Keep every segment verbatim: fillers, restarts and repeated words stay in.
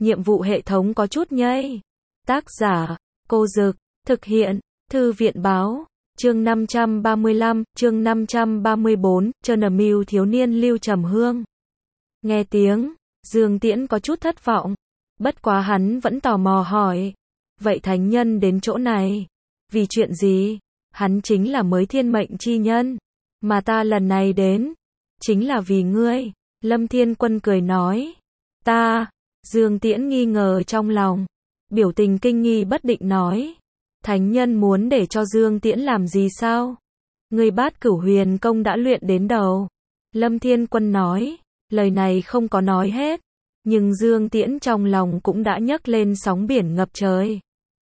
nhiệm vụ hệ thống có chút nhây. Tác giả, Cô Dực, thực hiện, Thư viện Báo, chương năm trăm ba mươi lăm, chương năm trăm ba mươi bốn, Chernobyl thiếu niên Lưu Trầm Hương. Nghe tiếng, Dương Tiễn có chút thất vọng, bất quá hắn vẫn tò mò hỏi, vậy thánh nhân đến chỗ này, vì chuyện gì? Hắn chính là mới thiên mệnh chi nhân, mà ta lần này đến, chính là vì ngươi. Lâm Thiên Quân cười nói, ta, Dương Tiễn nghi ngờ trong lòng, biểu tình kinh nghi bất định nói, thánh nhân muốn để cho Dương Tiễn làm gì sao? Ngươi Bát Cửu Huyền Công đã luyện đến đầu. Lâm Thiên Quân nói, lời này không có nói hết, nhưng Dương Tiễn trong lòng cũng đã nhấc lên sóng biển ngập trời.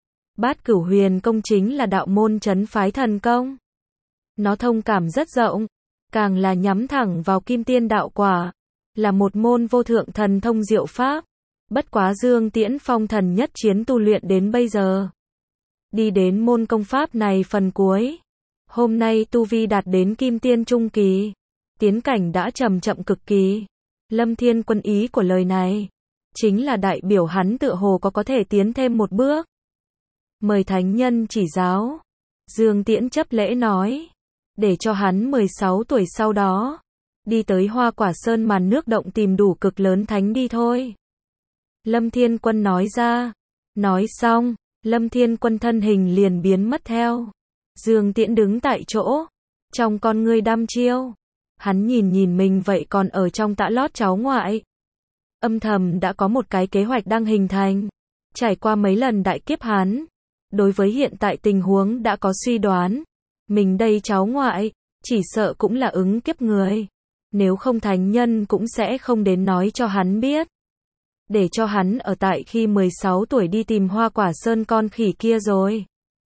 Bát Cửu Huyền Công chính là đạo môn trấn phái thần công. Nó thông cảm rất rộng, càng là nhắm thẳng vào kim tiên đạo quả, là một môn vô thượng thần thông diệu pháp. Bất quá Dương Tiễn phong thần nhất chiến tu luyện đến bây giờ, đi đến môn công pháp này phần cuối, hôm nay tu vi đạt đến kim tiên trung kỳ, tiến cảnh đã chậm chậm cực kỳ. Lâm Thiên Quân ý của lời này, chính là đại biểu hắn tựa hồ có có thể tiến thêm một bước. Mời thánh nhân chỉ giáo. Dương Tiễn chấp lễ nói, để cho hắn mười sáu tuổi sau đó, đi tới Hoa Quả Sơn màn nước động tìm đủ cực lớn thánh đi thôi. Lâm Thiên Quân nói ra, nói xong, Lâm Thiên Quân thân hình liền biến mất theo. Dương Tiễn đứng tại chỗ, trong con ngươi đăm chiêu, hắn nhìn nhìn mình vậy còn ở trong tã lót cháu ngoại. Âm thầm đã có một cái kế hoạch đang hình thành, trải qua mấy lần đại kiếp hắn, đối với hiện tại tình huống đã có suy đoán, mình đây cháu ngoại, chỉ sợ cũng là ứng kiếp người, nếu không thánh nhân cũng sẽ không đến nói cho hắn biết. Để cho hắn ở tại khi mười sáu tuổi đi tìm Hoa Quả Sơn con khỉ kia rồi.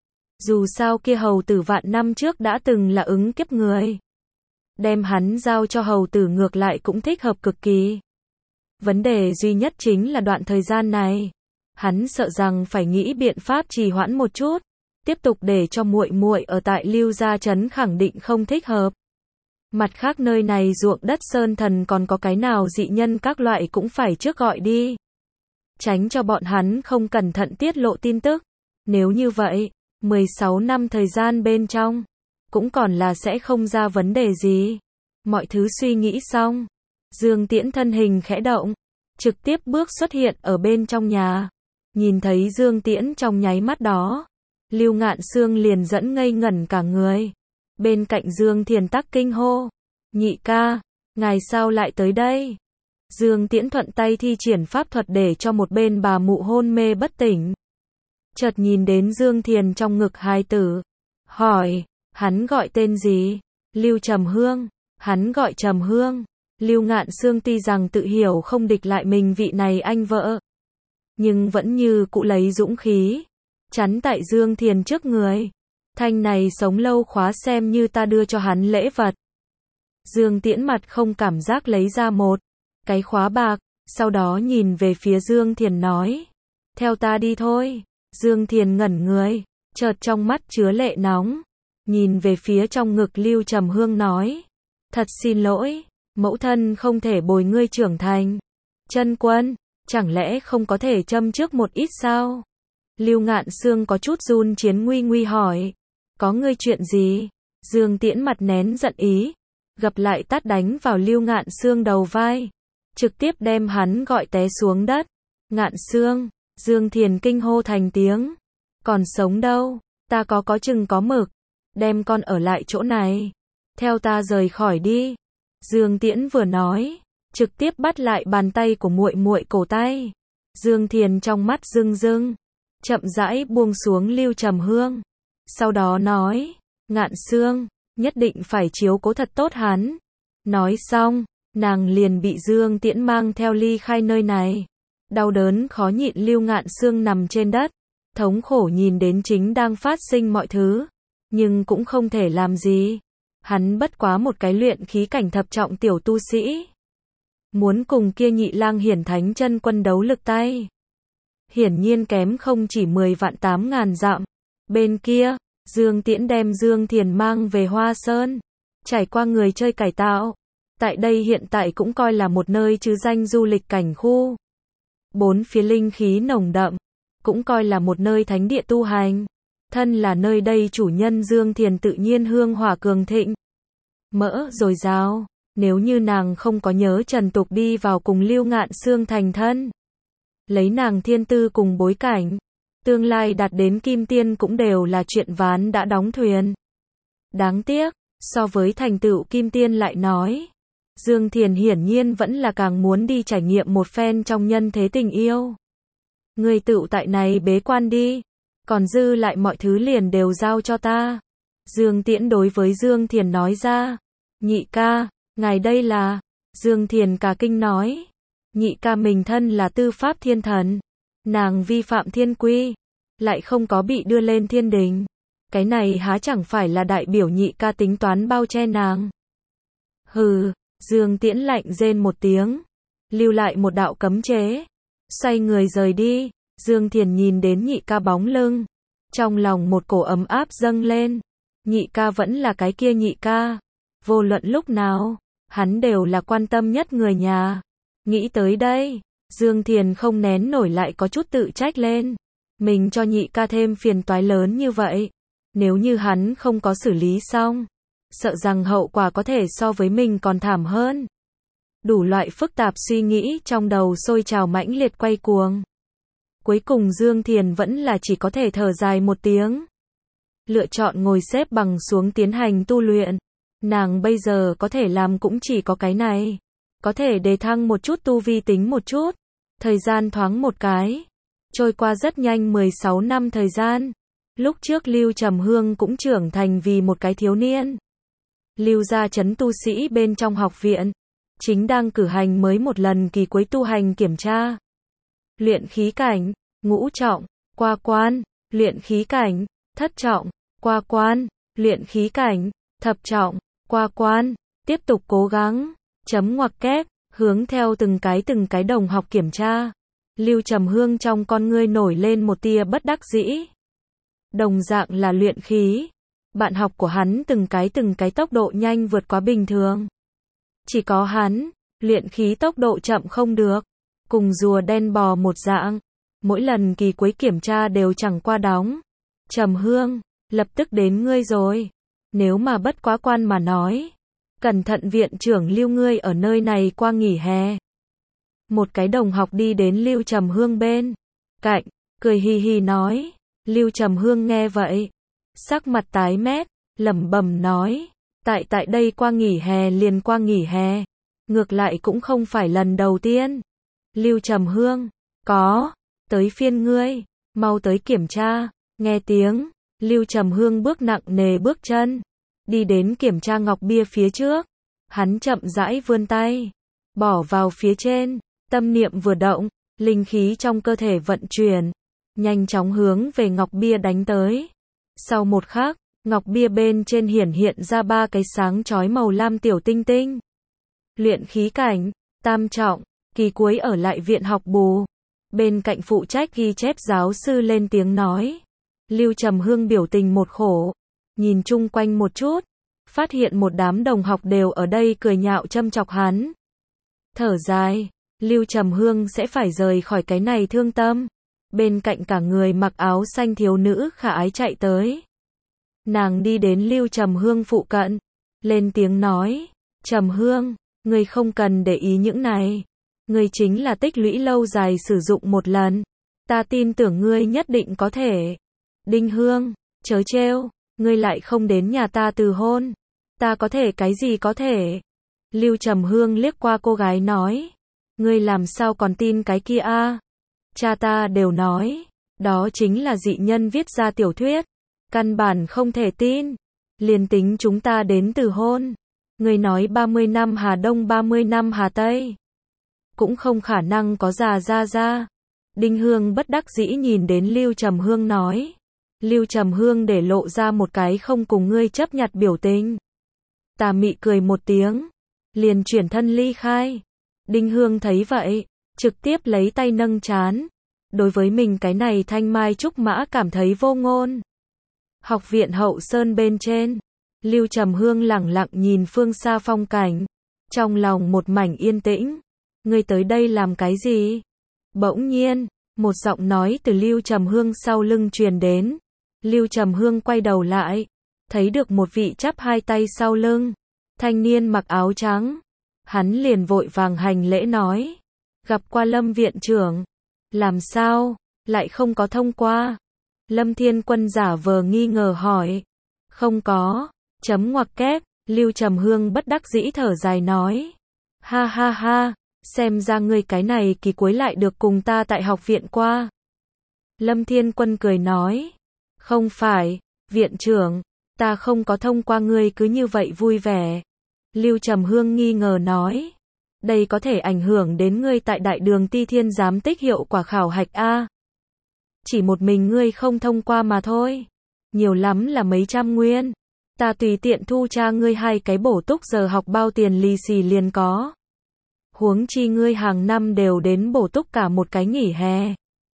Dù sao kia hầu tử vạn năm trước đã từng là ứng kiếp người. Đem hắn giao cho hầu tử ngược lại cũng thích hợp cực kỳ. Vấn đề duy nhất chính là đoạn thời gian này, hắn sợ rằng phải nghĩ biện pháp trì hoãn một chút, tiếp tục để cho muội muội ở tại Lưu Gia trấn khẳng định không thích hợp. Mặt khác nơi này ruộng đất sơn thần còn có cái nào dị nhân các loại cũng phải trước gọi đi. Tránh cho bọn hắn không cẩn thận tiết lộ tin tức. Nếu như vậy, mười sáu năm thời gian bên trong, cũng còn là sẽ không ra vấn đề gì. Mọi thứ suy nghĩ xong, Dương Tiễn thân hình khẽ động, trực tiếp bước xuất hiện ở bên trong nhà. Nhìn thấy Dương Tiễn trong nháy mắt đó, Lưu Ngạn Sương liền dẫn ngây ngẩn cả người. Bên cạnh Dương Thiền tắc kinh hô, nhị ca, ngài sao lại tới đây? Dương Tiễn thuận tay thi triển pháp thuật để cho một bên bà mụ hôn mê bất tỉnh. Chợt nhìn đến Dương Thiền trong ngực hài tử, hỏi, hắn gọi tên gì? Lưu Trầm Hương. Hắn gọi Trầm Hương. Lưu Ngạn Sương tuy rằng tự hiểu không địch lại mình vị này anh vợ, nhưng vẫn như cũ lấy dũng khí, chắn tại Dương Thiền trước người. Thanh này sống lâu khóa xem như ta đưa cho hắn lễ vật. Dương Tiễn mặt không cảm giác lấy ra một cái khóa bạc, sau đó nhìn về phía Dương Thiền nói, theo ta đi thôi. Dương Thiền ngẩn người, chợt trong mắt chứa lệ nóng, nhìn về phía trong ngực Lưu Trầm Hương nói, thật xin lỗi, mẫu thân không thể bồi ngươi trưởng thành. Chân Quân, chẳng lẽ không có thể châm trước một ít sao? Lưu Ngạn Sương có chút run chiến nguy nguy hỏi, có ngươi chuyện gì? Dương Tiễn mặt nén giận ý, gập lại tát đánh vào Lưu Ngạn Sương đầu vai, trực tiếp đem hắn gọi té xuống đất. Ngạn Sương, Dương Thiền kinh hô thành tiếng, còn sống đâu, ta có có chừng có mực, đem con ở lại chỗ này, theo ta rời khỏi đi. Dương Tiễn vừa nói, trực tiếp bắt lại bàn tay của muội muội cổ tay. Dương Thiền trong mắt rưng rưng, chậm rãi buông xuống Lưu Trầm Hương, sau đó nói, Ngạn Sương, nhất định phải chiếu cố thật tốt hắn. Nói xong, nàng liền bị Dương Tiễn mang theo ly khai nơi này. Đau đớn khó nhịn Lưu Ngạn Sương nằm trên đất, thống khổ nhìn đến chính đang phát sinh mọi thứ, nhưng cũng không thể làm gì. Hắn bất quá một cái luyện khí cảnh thập trọng tiểu tu sĩ, muốn cùng kia nhị lang hiển thánh chân quân đấu lực tay, hiển nhiên kém không chỉ mười vạn tám ngàn dặm. Bên kia, Dương Tiễn đem Dương Thiền mang về Hoa Sơn, trải qua người chơi cải tạo. Tại đây hiện tại cũng coi là một nơi chứ danh du lịch cảnh khu. bốn phía linh khí nồng đậm, cũng coi là một nơi thánh địa tu hành. Thân là nơi đây chủ nhân Dương Thiền tự nhiên hương hỏa cường thịnh, mỡ dồi dào, nếu như nàng không có nhớ trần tục đi vào cùng Lưu Ngạn Xương thành thân. Lấy nàng thiên tư cùng bối cảnh, tương lai đạt đến kim tiên cũng đều là chuyện ván đã đóng thuyền. Đáng tiếc, so với thành tựu kim tiên lại nói, Dương Thiền hiển nhiên vẫn là càng muốn đi trải nghiệm một phen trong nhân thế tình yêu. Ngươi tựu tại này bế quan đi, còn dư lại mọi thứ liền đều giao cho ta. Dương Tiễn đối với Dương Thiền nói ra. Nhị ca, ngài đây là... Dương Thiền cả kinh nói. Nhị ca mình thân là tư pháp thiên thần, nàng vi phạm thiên quy, lại không có bị đưa lên thiên đình. Cái này há chẳng phải là đại biểu nhị ca tính toán bao che nàng. Hừ, Dương Tiễn lạnh rên một tiếng, lưu lại một đạo cấm chế, xoay người rời đi. Dương Thiền nhìn đến nhị ca bóng lưng, trong lòng một cổ ấm áp dâng lên. Nhị ca vẫn là cái kia nhị ca, vô luận lúc nào, hắn đều là quan tâm nhất người nhà. Nghĩ tới đây, Dương Thiền không nén nổi lại có chút tự trách lên. Mình cho nhị ca thêm phiền toái lớn như vậy, nếu như hắn không có xử lý xong, sợ rằng hậu quả có thể so với mình còn thảm hơn. Đủ loại phức tạp suy nghĩ trong đầu sôi trào mãnh liệt quay cuồng. Cuối cùng Dương Thiền vẫn là chỉ có thể thở dài một tiếng, lựa chọn ngồi xếp bằng xuống tiến hành tu luyện. Nàng bây giờ có thể làm cũng chỉ có cái này, có thể đề thăng một chút tu vi tính một chút. Thời gian thoáng một cái, trôi qua rất nhanh mười sáu năm thời gian. Lúc trước Lưu Trầm Hương cũng trưởng thành vì một cái thiếu niên. Lưu gia trấn tu sĩ bên trong học viện, chính đang cử hành mới một lần kỳ cuối tu hành kiểm tra. Luyện khí cảnh, ngũ trọng, qua quan, luyện khí cảnh, thất trọng, qua quan, luyện khí cảnh, thập trọng, qua quan, tiếp tục cố gắng, chấm ngoặc kép, hướng theo từng cái từng cái đồng học kiểm tra. Lưu Trầm Hương trong con ngươi nổi lên một tia bất đắc dĩ. Đồng dạng là luyện khí, bạn học của hắn từng cái từng cái tốc độ nhanh vượt quá bình thường. Chỉ có hắn, luyện khí tốc độ chậm không được, cùng rùa đen bò một dạng, mỗi lần kỳ cuối kiểm tra đều chẳng qua đóng. Trầm Hương, lập tức đến ngươi rồi, nếu mà bất quá quan mà nói, cẩn thận viện trưởng Lưu ngươi ở nơi này qua nghỉ hè. Một cái đồng học đi đến Lưu Trầm Hương bên cạnh, cười hì hì nói. Lưu Trầm Hương nghe vậy, sắc mặt tái mét, lẩm bẩm nói, tại tại đây qua nghỉ hè liền qua nghỉ hè, ngược lại cũng không phải lần đầu tiên. Lưu Trầm Hương, có, tới phiên ngươi, mau tới kiểm tra. Nghe tiếng, Lưu Trầm Hương bước nặng nề bước chân, đi đến kiểm tra ngọc bia phía trước. Hắn chậm rãi vươn tay, bỏ vào phía trên, tâm niệm vừa động, linh khí trong cơ thể vận chuyển, nhanh chóng hướng về ngọc bia đánh tới. Sau một khắc, ngọc bia bên trên hiển hiện ra ba cái sáng chói màu lam tiểu tinh tinh. Luyện khí cảnh, tam trọng, kỳ cuối ở lại viện học bù. Bên cạnh phụ trách ghi chép giáo sư lên tiếng nói. Lưu Trầm Hương biểu tình một khổ, nhìn chung quanh một chút, phát hiện một đám đồng học đều ở đây cười nhạo châm chọc hắn. Thở dài, Lưu Trầm Hương sẽ phải rời khỏi cái này thương tâm. Bên cạnh cả người mặc áo xanh thiếu nữ khả ái chạy tới. Nàng đi đến Lưu Trầm Hương phụ cận, lên tiếng nói, Trầm Hương, ngươi không cần để ý những này. Ngươi chính là tích lũy lâu dài sử dụng một lần. Ta tin tưởng ngươi nhất định có thể. Đinh Hương, chớ trêu, ngươi lại không đến nhà ta từ hôn. Ta có thể cái gì có thể. Lưu Trầm Hương liếc qua cô gái nói, ngươi làm sao còn tin cái kia a? Cha ta đều nói, đó chính là dị nhân viết ra tiểu thuyết, căn bản không thể tin. Liền tính chúng ta đến từ hôn, ngươi nói ba mươi năm Hà Đông ba mươi năm Hà Tây, cũng không khả năng có già ra ra. Đinh Hương bất đắc dĩ nhìn đến Lưu Trầm Hương nói. Lưu Trầm Hương để lộ ra một cái không cùng ngươi chấp nhặt biểu tình. Tà mị cười một tiếng, liền chuyển thân ly khai. Đinh Hương thấy vậy, trực tiếp lấy tay nâng trán. Đối với mình cái này thanh mai trúc mã cảm thấy vô ngôn. Học viện Hậu Sơn bên trên, Lưu Trầm Hương lẳng lặng nhìn phương xa phong cảnh, trong lòng một mảnh yên tĩnh. Ngươi tới đây làm cái gì? Bỗng nhiên, một giọng nói từ Lưu Trầm Hương sau lưng truyền đến. Lưu Trầm Hương quay đầu lại, thấy được một vị chắp hai tay sau lưng, thanh niên mặc áo trắng. Hắn liền vội vàng hành lễ nói, gặp qua Lâm viện trưởng. Làm sao, lại không có thông qua? Lâm Thiên Quân giả vờ nghi ngờ hỏi. Không có, chấm ngoặc kép, Lưu Trầm Hương bất đắc dĩ thở dài nói. Ha ha ha, xem ra ngươi cái này kỳ cuối lại được cùng ta tại học viện qua. Lâm Thiên Quân cười nói. Không phải, viện trưởng, ta không có thông qua ngươi cứ như vậy vui vẻ. Lưu Trầm Hương nghi ngờ nói. Đây có thể ảnh hưởng đến ngươi tại đại đường Ti Thiên giám tích hiệu quả khảo hạch A. Chỉ một mình ngươi không thông qua mà thôi. Nhiều lắm là mấy trăm nguyên. Ta tùy tiện thu cha ngươi hai cái bổ túc giờ học bao tiền lì xì liền có. Huống chi ngươi hàng năm đều đến bổ túc cả một cái nghỉ hè.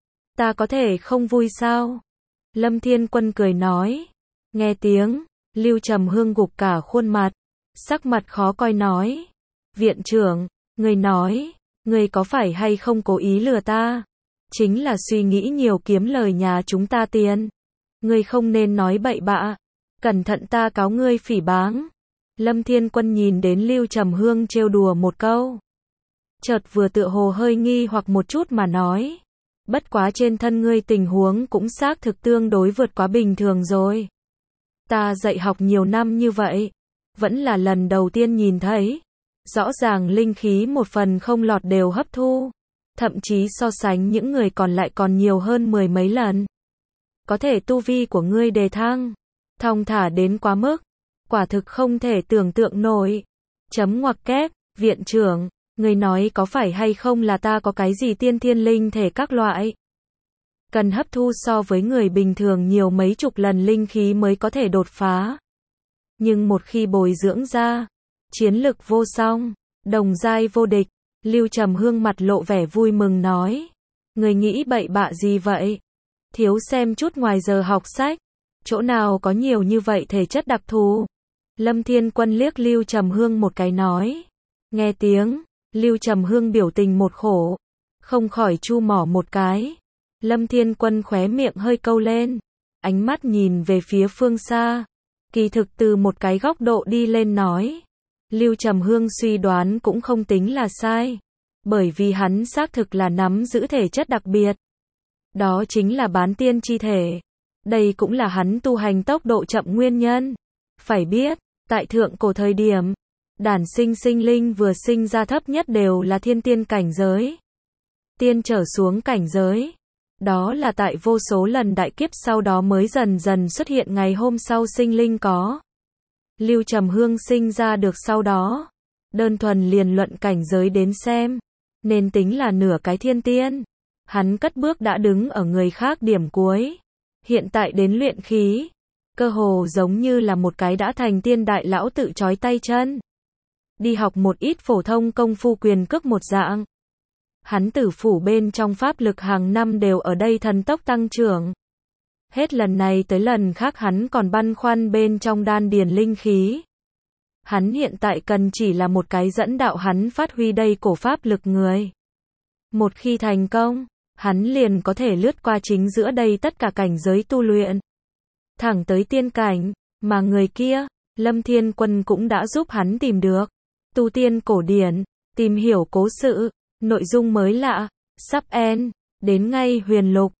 Ta có thể không vui sao? Lâm Thiên Quân cười nói. Nghe tiếng, Lưu Trầm Hương gục cả khuôn mặt, sắc mặt khó coi nói. Viện trưởng, người nói, người có phải hay không cố ý lừa ta? Chính là suy nghĩ nhiều kiếm lời nhà chúng ta tiền. Ngươi không nên nói bậy bạ. Cẩn thận ta cáo ngươi phỉ báng. Lâm Thiên Quân nhìn đến Lưu Trầm Hương trêu đùa một câu. Chợt vừa tựa hồ hơi nghi hoặc một chút mà nói. Bất quá trên thân ngươi tình huống cũng xác thực tương đối vượt quá bình thường rồi. Ta dạy học nhiều năm như vậy, vẫn là lần đầu tiên nhìn thấy. Rõ ràng linh khí một phần không lọt đều hấp thu. Thậm chí so sánh những người còn lại còn nhiều hơn mười mấy lần. Có thể tu vi của ngươi đề thăng, thong thả đến quá mức. Quả thực không thể tưởng tượng nổi. Chấm ngoặc kép, viện trưởng, người nói có phải hay không là ta có cái gì tiên thiên linh thể các loại. Cần hấp thu so với người bình thường nhiều mấy chục lần linh khí mới có thể đột phá. Nhưng một khi bồi dưỡng ra, chiến lực vô song, đồng giai vô địch. Lưu Trầm Hương mặt lộ vẻ vui mừng nói. Người nghĩ bậy bạ gì vậy? Thiếu xem chút ngoài giờ học sách. Chỗ nào có nhiều như vậy thể chất đặc thù? Lâm Thiên Quân liếc Lưu Trầm Hương một cái nói. Nghe tiếng, Lưu Trầm Hương biểu tình một khổ, không khỏi chu mỏ một cái. Lâm Thiên Quân khóe miệng hơi câu lên, ánh mắt nhìn về phía phương xa. Kỳ thực từ một cái góc độ đi lên nói, Lưu Trầm Hương suy đoán cũng không tính là sai, bởi vì hắn xác thực là nắm giữ thể chất đặc biệt. Đó chính là bán tiên chi thể. Đây cũng là hắn tu hành tốc độ chậm nguyên nhân. Phải biết, tại thượng cổ thời điểm, đản sinh sinh linh vừa sinh ra thấp nhất đều là thiên tiên cảnh giới. Tiên trở xuống cảnh giới. Đó là tại vô số lần đại kiếp sau đó mới dần dần xuất hiện ngày hôm sau sinh linh có. Lưu Trầm Hương sinh ra được sau đó. Đơn thuần liền luận cảnh giới đến xem, nên tính là nửa cái thiên tiên. Hắn cất bước đã đứng ở người khác điểm cuối. Hiện tại đến luyện khí, cơ hồ giống như là một cái đã thành tiên đại lão tự trói tay chân. Đi học một ít phổ thông công phu quyền cước một dạng. Hắn tử phủ bên trong pháp lực hàng năm đều ở đây thần tốc tăng trưởng. Hết lần này tới lần khác hắn còn băn khoăn bên trong đan điền linh khí. Hắn hiện tại cần chỉ là một cái dẫn đạo hắn phát huy đây cổ pháp lực người. Một khi thành công, hắn liền có thể lướt qua chính giữa đây tất cả cảnh giới tu luyện. Thẳng tới tiên cảnh, mà người kia, Lâm Thiên Quân cũng đã giúp hắn tìm được. Tu tiên cổ điển, tìm hiểu cố sự, nội dung mới lạ, sắp end, đến ngay huyền lục.